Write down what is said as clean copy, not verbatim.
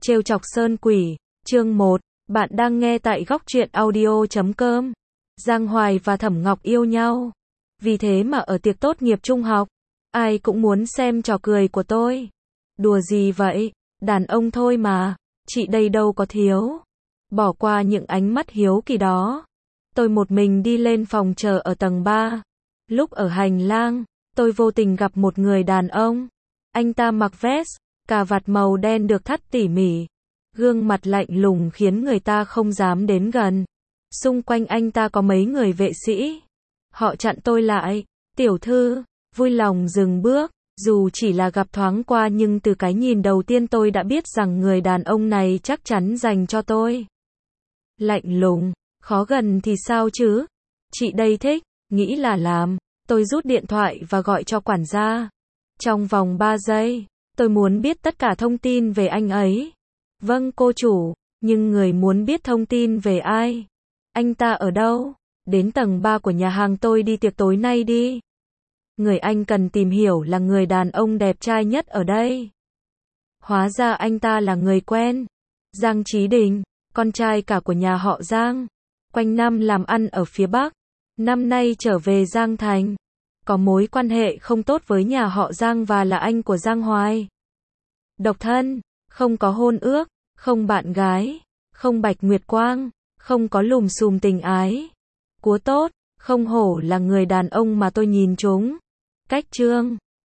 Trêu chọc Sơn Quỷ, chương 1, bạn đang nghe tại góc truyện audio.com. Giang Hoài và Thẩm Ngọc yêu nhau. Vì thế mà ở tiệc tốt nghiệp trung học, ai cũng muốn xem trò cười của tôi. Đùa gì vậy, đàn ông thôi mà, chị đây đâu có thiếu. Bỏ qua những ánh mắt hiếu kỳ đó. Tôi một mình đi lên phòng chờ ở tầng 3. Lúc ở hành lang, tôi vô tình gặp một người đàn ông. Anh ta mặc vest, cà vạt màu đen được thắt tỉ mỉ. Gương mặt lạnh lùng khiến người ta không dám đến gần. Xung quanh anh ta có mấy người vệ sĩ. Họ chặn tôi lại. Tiểu thư, vui lòng dừng bước. Dù chỉ là gặp thoáng qua nhưng từ cái nhìn đầu tiên tôi đã biết rằng người đàn ông này chắc chắn dành cho tôi. Lạnh lùng, khó gần thì sao chứ? Chị đây thích, nghĩ là làm. Tôi rút điện thoại và gọi cho quản gia. Trong vòng 3 giây, tôi muốn biết tất cả thông tin về anh ấy. Vâng cô chủ, nhưng người muốn biết thông tin về ai? Anh ta ở đâu? Đến tầng 3 của nhà hàng tôi đi tiệc tối nay đi. Người anh cần tìm hiểu là người đàn ông đẹp trai nhất ở đây. Hóa ra anh ta là người quen. Giang Chí Đình, con trai cả của nhà họ Giang. Quanh năm làm ăn ở phía Bắc. Năm nay trở về Giang Thành. Có mối quan hệ không tốt với nhà họ Giang và là anh của Giang Hoài. Độc thân, không có hôn ước, không bạn gái, không bạch nguyệt quang, không có lùm xùm tình ái. Cúa tốt, không hổ là người đàn ông mà tôi nhìn trúng. Cách chương